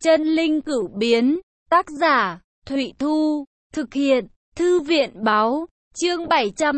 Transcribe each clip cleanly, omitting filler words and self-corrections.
Chân linh cửu biến, tác giả, Thụy Thu, thực hiện, Thư viện báo, chương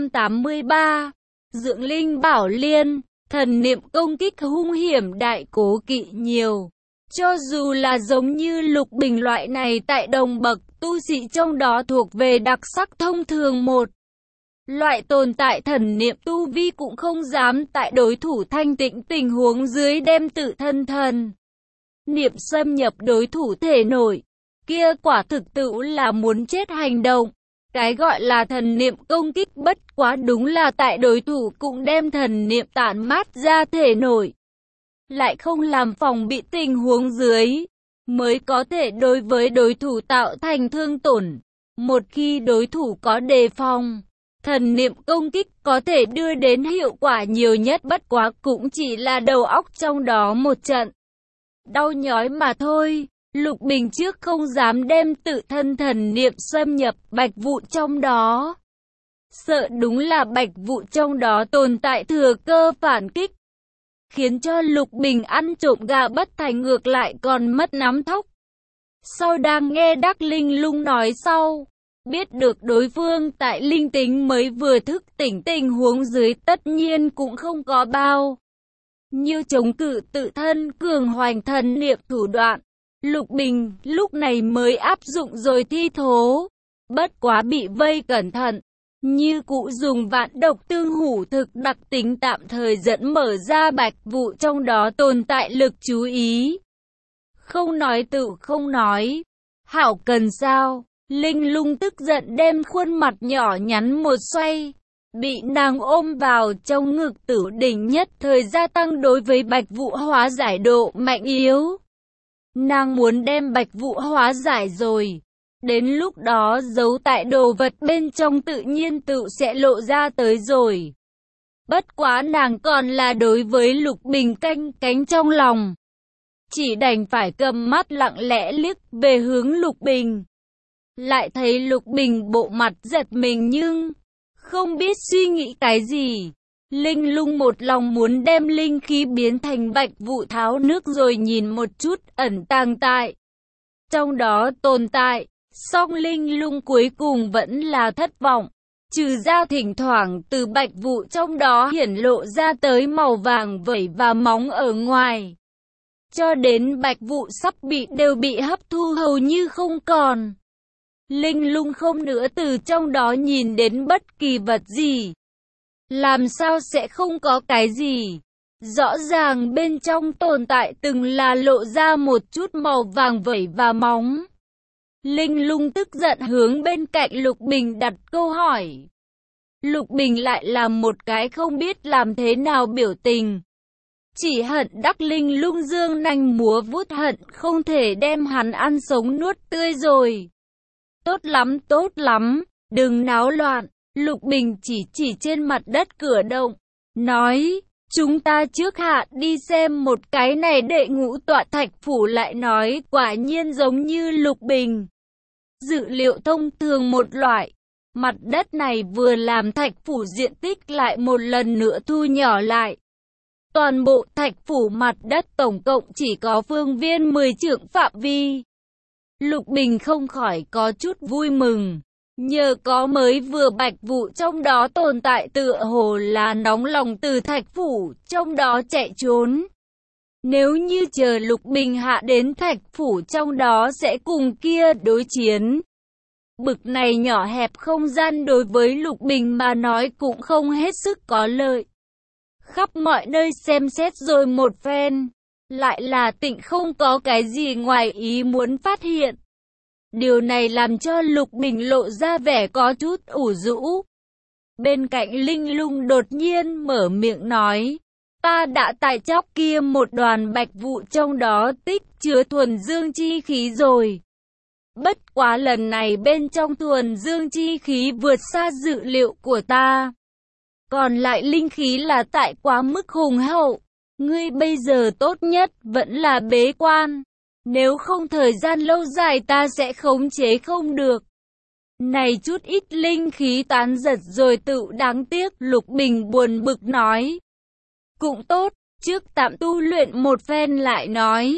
783, Dưỡng linh bảo liên, thần niệm công kích hung hiểm đại cố kỵ nhiều. Cho dù là giống như Lục Bình loại này tại đồng bậc tu sĩ trong đó thuộc về đặc sắc thông thường một. Loại tồn tại thần niệm tu vi cũng không dám tại đối thủ thanh tịnh tình huống dưới đem tự thân thần niệm xâm nhập đối thủ thể nội. Kia quả thực tự là muốn chết hành động. Cái gọi là thần niệm công kích bất quá đúng là tại đối thủ cũng đem thần niệm tản mát ra thể nội, lại không làm phòng bị tình huống dưới, mới có thể đối với đối thủ tạo thành thương tổn. Một khi đối thủ có đề phòng, thần niệm công kích có thể đưa đến hiệu quả nhiều nhất bất quá cũng chỉ là đầu óc trong đó một trận đau nhói mà thôi. Lục Bình trước không dám đem tự thân thần niệm xâm nhập Bạch Vụ trong đó, sợ đúng là Bạch Vụ trong đó tồn tại thừa cơ phản kích, khiến cho Lục Bình ăn trộm gà bất thành ngược lại còn mất nắm thóc. Sau đang nghe Đắc Linh Lung nói sau, biết được đối phương tại linh tính mới vừa thức tỉnh tình huống dưới tất nhiên cũng không có bao nhiêu chống cự tự thân cường hoành thần niệm thủ đoạn. Lục Bình lúc này mới áp dụng rồi thi thố, bất quá bị vây cẩn thận, như cụ dùng vạn độc tương hủ thực đặc tính tạm thời dẫn mở ra Bạch Vụ trong đó tồn tại lực chú ý. Không nói tự không nói, hảo cần sao? Linh Lung tức giận đem khuôn mặt nhỏ nhắn một xoay, bị nàng ôm vào trong ngực Tử Đỉnh nhất thời gia tăng đối với Bạch Vụ hóa giải độ mạnh yếu. Nàng muốn đem Bạch Vụ hóa giải rồi, đến lúc đó giấu tại đồ vật bên trong tự nhiên tự sẽ lộ ra tới rồi. Bất quá nàng còn là đối với Lục Bình canh cánh trong lòng, chỉ đành phải cầm mắt lặng lẽ liếc về hướng Lục Bình. Lại thấy Lục Bình bộ mặt giật mình nhưng không biết suy nghĩ cái gì. Linh Lung một lòng muốn đem linh khí biến thành Bạch Vụ tháo nước rồi nhìn một chút ẩn tàng tại trong đó tồn tại. Song Linh Lung cuối cùng vẫn là thất vọng, trừ ra thỉnh thoảng từ Bạch Vụ trong đó hiển lộ ra tới màu vàng vẩy và móng ở ngoài, cho đến Bạch Vụ sắp đều bị hấp thu hầu như không còn. Linh Lung không nữa từ trong đó nhìn đến bất kỳ vật gì. Làm sao sẽ không có cái gì? Rõ ràng bên trong tồn tại từng là lộ ra một chút màu vàng vẩy và móng. Linh Lung tức giận hướng bên cạnh Lục Bình đặt câu hỏi. Lục Bình lại làm một cái không biết làm thế nào biểu tình. Chỉ hận Đắc Linh Lung dương nanh múa vuốt hận không thể đem hắn ăn sống nuốt tươi rồi. Tốt lắm, đừng náo loạn. Lục Bình chỉ trên mặt đất cửa động, nói, chúng ta trước hạ đi xem một cái này. Đệ Ngũ Tọa Thạch Phủ lại nói, quả nhiên giống như Lục Bình dự liệu thông thường một loại. Mặt đất này vừa làm Thạch Phủ diện tích lại một lần nữa thu nhỏ lại. Toàn bộ Thạch Phủ mặt đất tổng cộng chỉ có phương viên 10 trượng phạm vi. Lục Bình không khỏi có chút vui mừng. Nhờ có mới vừa Bạch Vụ trong đó tồn tại tựa hồ là nóng lòng từ Thạch Phủ trong đó chạy trốn. Nếu như chờ Lục Bình hạ đến Thạch Phủ trong đó sẽ cùng kia đối chiến. Bực này nhỏ hẹp không gian đối với Lục Bình mà nói cũng không hết sức có lợi. Khắp mọi nơi xem xét rồi một phen, lại là tịnh không có cái gì ngoài ý muốn phát hiện. Điều này làm cho Lục Bình lộ ra vẻ có chút ủ rũ. Bên cạnh Linh Lung đột nhiên mở miệng nói, ta đã tại chóc kia một đoàn Bạch Vụ trong đó tích chứa thuần dương chi khí rồi. Bất quá lần này bên trong thuần dương chi khí vượt xa dự liệu của ta. Còn lại linh khí là tại quá mức hùng hậu. Ngươi bây giờ tốt nhất vẫn là bế quan. Nếu không thời gian lâu dài ta sẽ khống chế không được. Này chút ít linh khí tán giật rồi tự đáng tiếc. Lục Bình buồn bực nói. Cũng tốt, trước tạm tu luyện một phen lại nói.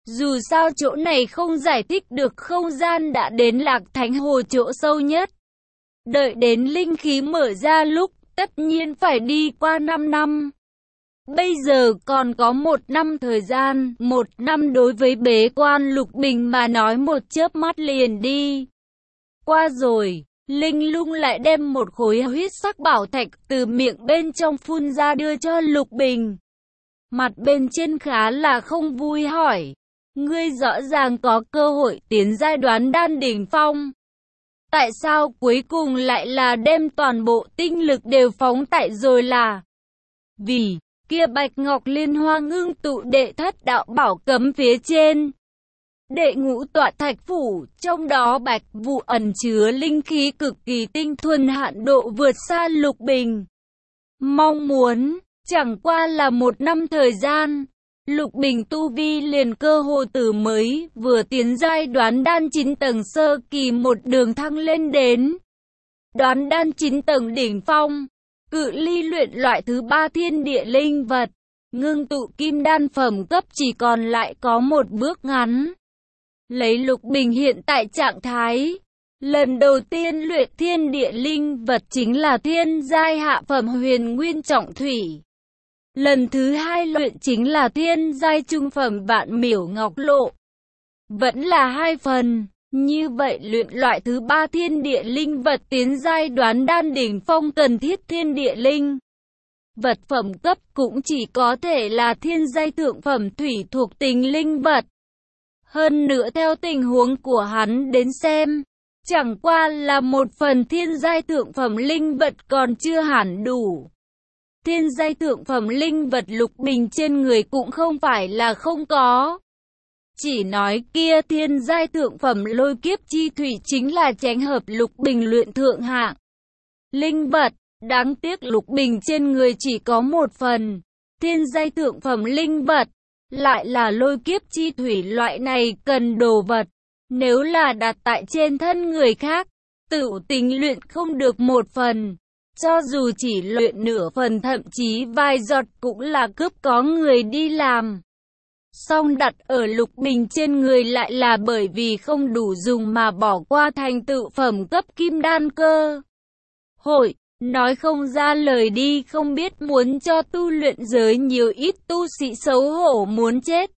Dù sao chỗ này không giải thích được không gian đã đến Lạc Thánh Hồ chỗ sâu nhất. Đợi đến linh khí mở ra lúc, tất nhiên phải đi qua 5 năm. Bây giờ còn có 1 năm thời gian, 1 năm đối với bế quan Lục Bình mà nói một chớp mắt liền đi. Qua rồi, Linh Lung lại đem một khối huyết sắc bảo thạch từ miệng bên trong phun ra đưa cho Lục Bình. Mặt bên trên khá là không vui hỏi, ngươi rõ ràng có cơ hội tiến giai đoán đan đỉnh phong. Tại sao cuối cùng lại là đem toàn bộ tinh lực đều phóng tại rồi là? Vì kia Bạch Ngọc Liên Hoa ngưng tụ đệ thất đạo bảo cấm phía trên. Đệ ngũ tọa thạch phủ, trong đó bạch vụ ẩn chứa linh khí cực kỳ tinh thuần hạn độ vượt xa Lục Bình. Mong muốn, chẳng qua là 1 năm thời gian, Lục Bình tu vi liền cơ hồ từ mới vừa tiến giai đoán đan 9 tầng sơ kỳ một đường thăng lên đến đoán đan 9 tầng đỉnh phong. Cự ly luyện loại thứ 3 thiên địa linh vật, ngưng tụ kim đan phẩm cấp chỉ còn lại có một bước ngắn. Lấy Lục Bình hiện tại trạng thái, lần đầu tiên luyện thiên địa linh vật chính là thiên giai hạ phẩm huyền nguyên trọng thủy. Lần thứ 2 luyện chính là thiên giai trung phẩm vạn miểu ngọc lộ. Vẫn là 2 phần. Như vậy luyện loại thứ 3 thiên địa linh vật tiến giai đoán đan đỉnh phong cần thiết thiên địa linh vật phẩm cấp cũng chỉ có thể là thiên giai thượng phẩm thủy thuộc tính linh vật. Hơn nữa theo tình huống của hắn đến xem, chẳng qua là 1 phần thiên giai thượng phẩm linh vật còn chưa hẳn đủ. Thiên giai thượng phẩm linh vật Lục Bình trên người cũng không phải là không có. Chỉ nói kia thiên giai thượng phẩm lôi kiếp chi thủy chính là chánh hợp Lục Bình luyện thượng hạng linh vật. Đáng tiếc Lục Bình trên người chỉ có 1 phần thiên giai thượng phẩm linh vật, lại là lôi kiếp chi thủy loại này cần đồ vật. Nếu là đặt tại trên thân người khác, tự tính luyện không được 1 phần. Cho dù chỉ luyện nửa phần thậm chí vài giọt cũng là cướp có người đi làm. Song đặt ở Lục Bình trên người lại là bởi vì không đủ dùng mà bỏ qua thành tựu phẩm cấp kim đan cơ hội. Nói không ra lời đi, không biết muốn cho tu luyện giới nhiều ít tu sĩ xấu hổ muốn chết.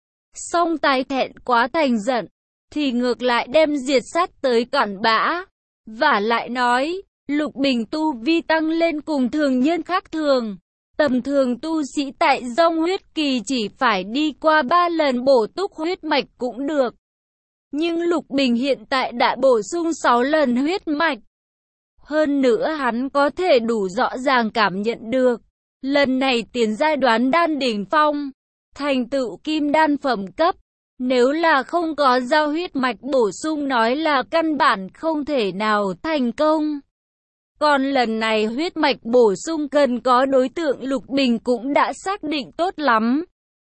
Song tái thẹn quá thành giận, thì ngược lại đem diệt sát tới cặn bã. Và lại nói, Lục Bình tu vi tăng lên cùng thường nhân khác thường. Tầm thường tu sĩ tại dòng huyết kỳ chỉ phải đi qua 3 lần bổ túc huyết mạch cũng được. Nhưng Lục Bình hiện tại đã bổ sung 6 lần huyết mạch. Hơn nữa hắn có thể đủ rõ ràng cảm nhận được, lần này tiến giai đoán đan đỉnh phong, thành tựu kim đan phẩm cấp, nếu là không có giao huyết mạch bổ sung nói là căn bản không thể nào thành công. Còn lần này huyết mạch bổ sung cần có đối tượng Lục Bình cũng đã xác định tốt lắm.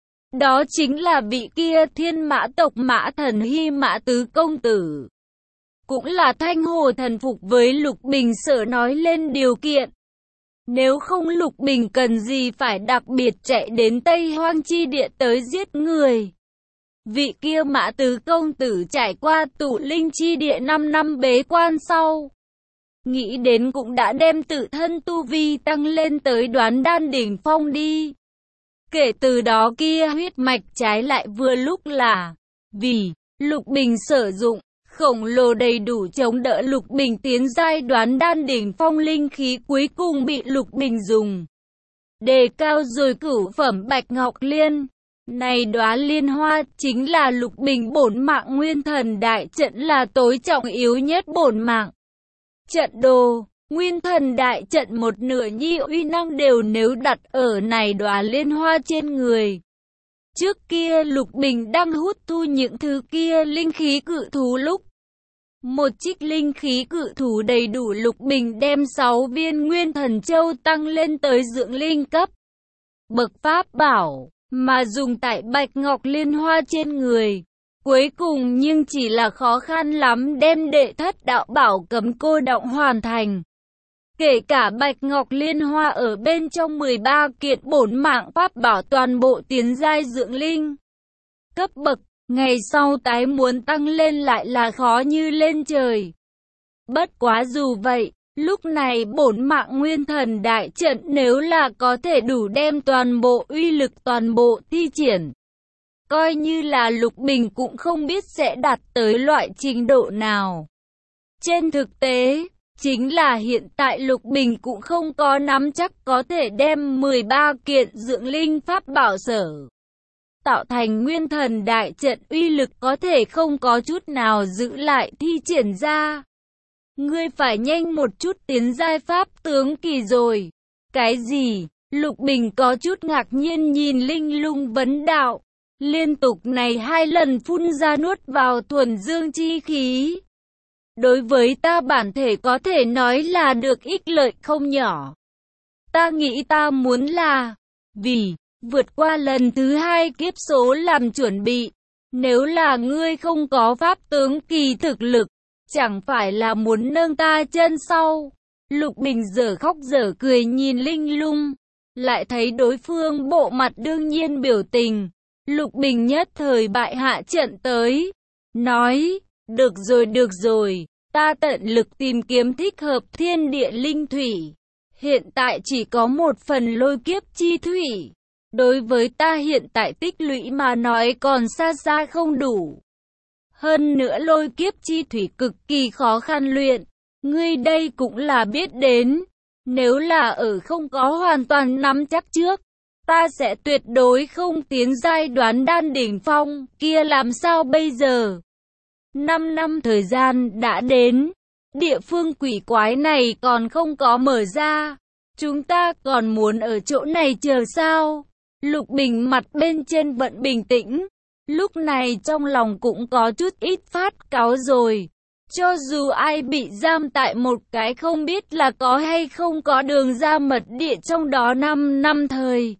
Đó chính là vị kia Thiên Mã tộc Mã Thần Hy Mã Tứ Công Tử. Cũng là Thanh Hồ thần phục với Lục Bình sợ nói lên điều kiện. Nếu không Lục Bình cần gì phải đặc biệt chạy đến Tây Hoang Chi Địa tới giết người. Vị kia Mã Tứ Công Tử trải qua tụ linh chi địa 5 năm bế quan sau, nghĩ đến cũng đã đem tự thân tu vi tăng lên tới đoán đan đỉnh phong đi. Kể từ đó kia huyết mạch trái lại vừa lúc là vì Lục Bình sử dụng, khổng lồ đầy đủ chống đỡ Lục Bình tiến giai đoán đan đỉnh phong linh khí cuối cùng bị Lục Bình dùng. Đề cao rồi cửu phẩm Bạch Ngọc Liên. Này đóa liên hoa chính là Lục Bình bổn mạng nguyên thần đại trận là tối trọng yếu nhất bổn mạng. Trận đồ, nguyên thần đại trận một nửa nhi uy năng đều nếu đặt ở này đóa liên hoa trên người. Trước kia Lục Bình đang hút thu những thứ kia linh khí cự thú lúc. Một trích linh khí cự thú đầy đủ Lục Bình đem 6 viên nguyên thần châu tăng lên tới dưỡng linh cấp. Bậc pháp bảo, mà dùng tại Bạch Ngọc Liên Hoa trên người. Cuối cùng nhưng chỉ là khó khăn lắm đem đệ thất đạo bảo cấm cô động hoàn thành. Kể cả Bạch Ngọc Liên Hoa ở bên trong 13 kiện bổn mạng pháp bảo toàn bộ tiến giai dưỡng linh cấp bậc, Ngày sau tái muốn tăng lên lại là khó như lên trời. Bất quá dù vậy, lúc này bổn mạng nguyên thần đại trận nếu là có thể đủ đem toàn bộ uy lực toàn bộ thi triển. Coi như là Lục Bình cũng không biết sẽ đạt tới loại trình độ nào. Trên thực tế, chính là hiện tại Lục Bình cũng không có nắm chắc có thể đem 13 kiện dưỡng linh pháp bảo sở tạo thành nguyên thần đại trận uy lực có thể không có chút nào giữ lại thi triển ra. Ngươi phải nhanh một chút tiến giai pháp tướng kỳ rồi. Cái gì? Lục Bình có chút ngạc nhiên nhìn Linh Lung vấn đạo. Liên tục này 2 lần phun ra nuốt vào thuần dương chi khí. Đối với ta bản thể có thể nói là được ích lợi không nhỏ. Ta nghĩ ta muốn là vì vượt qua lần thứ 2 kiếp số làm chuẩn bị. Nếu là ngươi không có pháp tướng kỳ thực lực, chẳng phải là muốn nâng ta chân sau. Lục Bình dở khóc dở cười nhìn Linh Lung, lại thấy đối phương bộ mặt đương nhiên biểu tình. Lục Bình nhất thời bại hạ trận tới, nói, được rồi, ta tận lực tìm kiếm thích hợp thiên địa linh thủy. Hiện tại chỉ có một phần lôi kiếp chi thủy. Đối với ta hiện tại tích lũy mà nói còn xa xa không đủ. Hơn nữa lôi kiếp chi thủy cực kỳ khó khăn luyện. Ngươi đây cũng là biết đến. Nếu là ở không có hoàn toàn nắm chắc trước, ta sẽ tuyệt đối không tiến giai đoán đan đỉnh phong, kia làm sao bây giờ? 5 năm thời gian đã đến, địa phương quỷ quái này còn không có mở ra, chúng ta còn muốn ở chỗ này chờ sao? Lục Bình mặt bên trên vẫn bình tĩnh, lúc này trong lòng cũng có chút ít phát cáu rồi. Cho dù ai bị giam tại một cái không biết là có hay không có đường ra mật địa trong đó 5 năm thời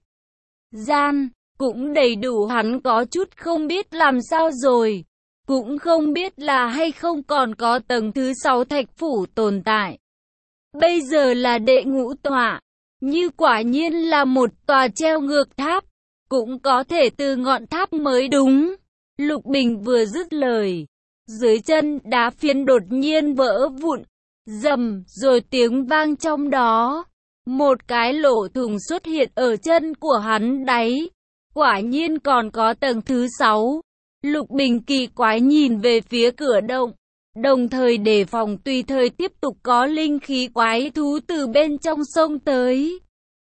gian, cũng đầy đủ hắn có chút không biết làm sao rồi. Cũng không biết là hay không còn có tầng thứ 6 thạch phủ tồn tại. Bây giờ là đệ ngũ tọa, như quả nhiên là một tòa treo ngược tháp, cũng có thể từ ngọn tháp mới đúng. Lục Bình vừa dứt lời, dưới chân đá phiến đột nhiên vỡ vụn, rầm, rồi tiếng vang trong đó. Một cái lỗ thủng xuất hiện ở chân của hắn đáy, quả nhiên còn có tầng thứ 6. Lục Bình kỳ quái nhìn về phía cửa động, đồng thời đề phòng tùy thời tiếp tục có linh khí quái thú từ bên trong sông tới.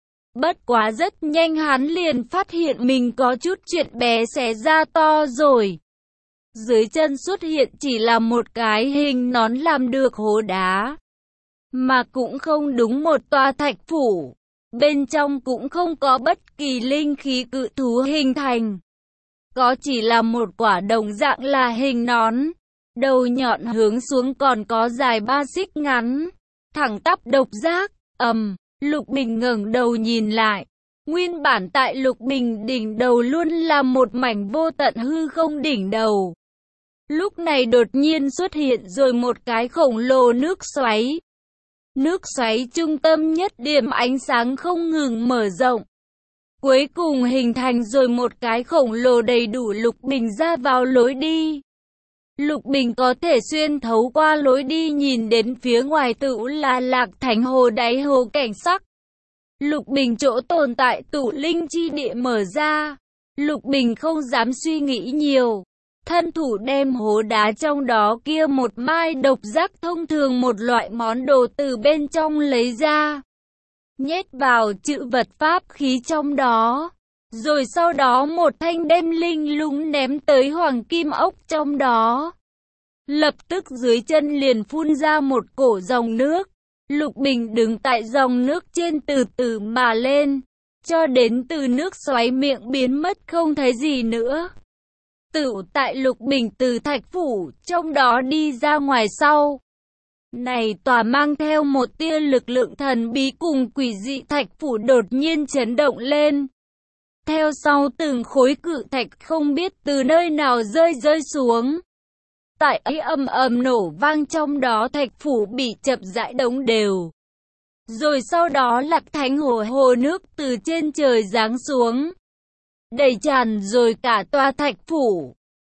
Bất quá rất nhanh hắn liền phát hiện mình có chút chuyện bé xé ra to rồi. Dưới chân xuất hiện chỉ là một cái hình nón làm được hố đá, mà cũng không đúng một tòa thạch phủ. Bên trong cũng không có bất kỳ linh khí cự thú hình thành. Có chỉ là một quả đồng dạng là hình nón, đầu nhọn hướng xuống còn có dài 3 xích ngắn, thẳng tắp độc giác. Lục Bình ngẩng đầu nhìn lại, nguyên bản tại Lục Bình đỉnh đầu luôn là một mảnh vô tận hư không đỉnh đầu. Lúc này đột nhiên xuất hiện rồi một cái khổng lồ nước xoáy. Nước xoáy trung tâm nhất điểm ánh sáng không ngừng mở rộng. Cuối cùng hình thành rồi một cái khổng lồ đầy đủ Lục Bình ra vào lối đi. Lục Bình có thể xuyên thấu qua lối đi nhìn đến phía ngoài tựu là Lạc Thánh Hồ đáy hồ cảnh sắc. Lục Bình chỗ tồn tại tụ linh chi địa mở ra. Lục Bình không dám suy nghĩ nhiều. Thân thủ đem hố đá trong đó kia một mai độc giác thông thường một loại món đồ từ bên trong lấy ra. Nhét vào chữ vật pháp khí trong đó. Rồi sau đó một thanh đem Linh Lung ném tới hoàng kim ốc trong đó. Lập tức dưới chân liền phun ra một cổ dòng nước. Lục Bình đứng tại dòng nước trên từ từ mà lên, cho đến từ nước xoáy miệng biến mất không thấy gì nữa. Tựu tại Lục Bình từ thạch phủ trong đó đi ra ngoài sau. Này tòa mang theo một tia lực lượng thần bí cùng quỷ dị thạch phủ đột nhiên chấn động lên. Theo sau từng khối cự thạch không biết từ nơi nào rơi xuống. Tại ấy ầm nổ vang trong đó thạch phủ bị chập rãi đống đều. Rồi sau đó Lạc Thánh hồ nước từ trên trời giáng xuống, đầy tràn rồi cả tòa thạch phủ.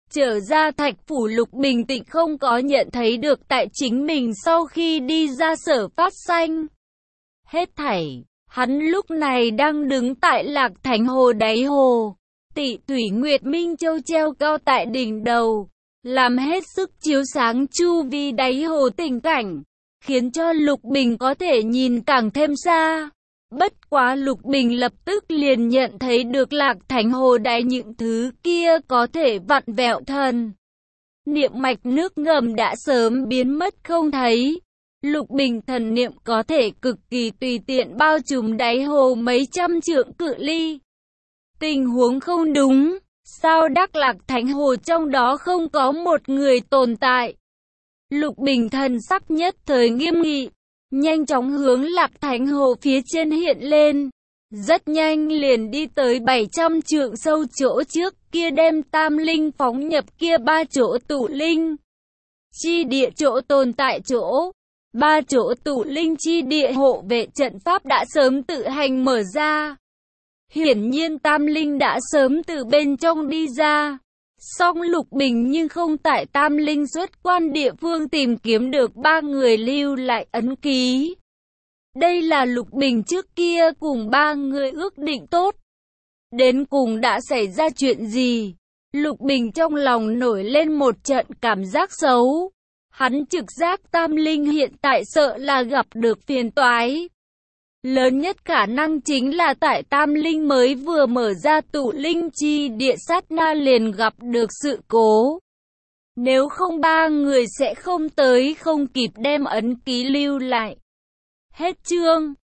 Trở ra Thạch Phủ, Lục Bình Tịnh không có nhận thấy được tại chính mình sau khi đi ra Sở phát sanh. Hết thảy, hắn lúc này đang đứng tại Lạc Thánh Hồ đáy hồ. Tị Thủy Nguyệt Minh Châu treo cao tại đỉnh đầu, làm hết sức chiếu sáng chu vi đáy hồ tình cảnh, khiến cho Lục Bình có thể nhìn càng thêm xa. Bất quá Lục Bình lập tức liền nhận thấy được Lạc Thánh Hồ đáy những thứ kia có thể vặn vẹo thần niệm mạch nước ngầm đã sớm biến mất không thấy. Lục Bình thần niệm có thể cực kỳ tùy tiện bao trùm đáy hồ mấy trăm trượng cự ly. Tình huống không đúng, sao Đắc Lạc Thánh Hồ trong đó không có một người tồn tại? Lục Bình thần sắc nhất thời nghiêm nghị, nhanh chóng hướng Lạc Thánh Hồ phía trên hiện lên. Rất nhanh liền đi tới 700 trượng sâu chỗ trước kia, đem tam linh phóng nhập kia 3 chỗ tụ linh chi địa chỗ tồn tại chỗ. 3 chỗ tụ linh chi địa hộ vệ trận pháp đã sớm tự hành mở ra. Hiển nhiên tam linh đã sớm từ bên trong đi ra. Song Lục Bình nhưng không tại tam linh xuất quan địa phương tìm kiếm được 3 người lưu lại ấn ký. Đây là Lục Bình trước kia cùng 3 người ước định tốt. Đến cùng đã xảy ra chuyện gì? Lục Bình trong lòng nổi lên một trận cảm giác xấu. Hắn trực giác tam linh hiện tại sợ là gặp được phiền toái. Lớn nhất khả năng chính là tại tam linh mới vừa mở ra tụ linh chi địa sát na liền gặp được sự cố. Nếu không 3 người sẽ không tới không kịp đem ấn ký lưu lại. Hết chương.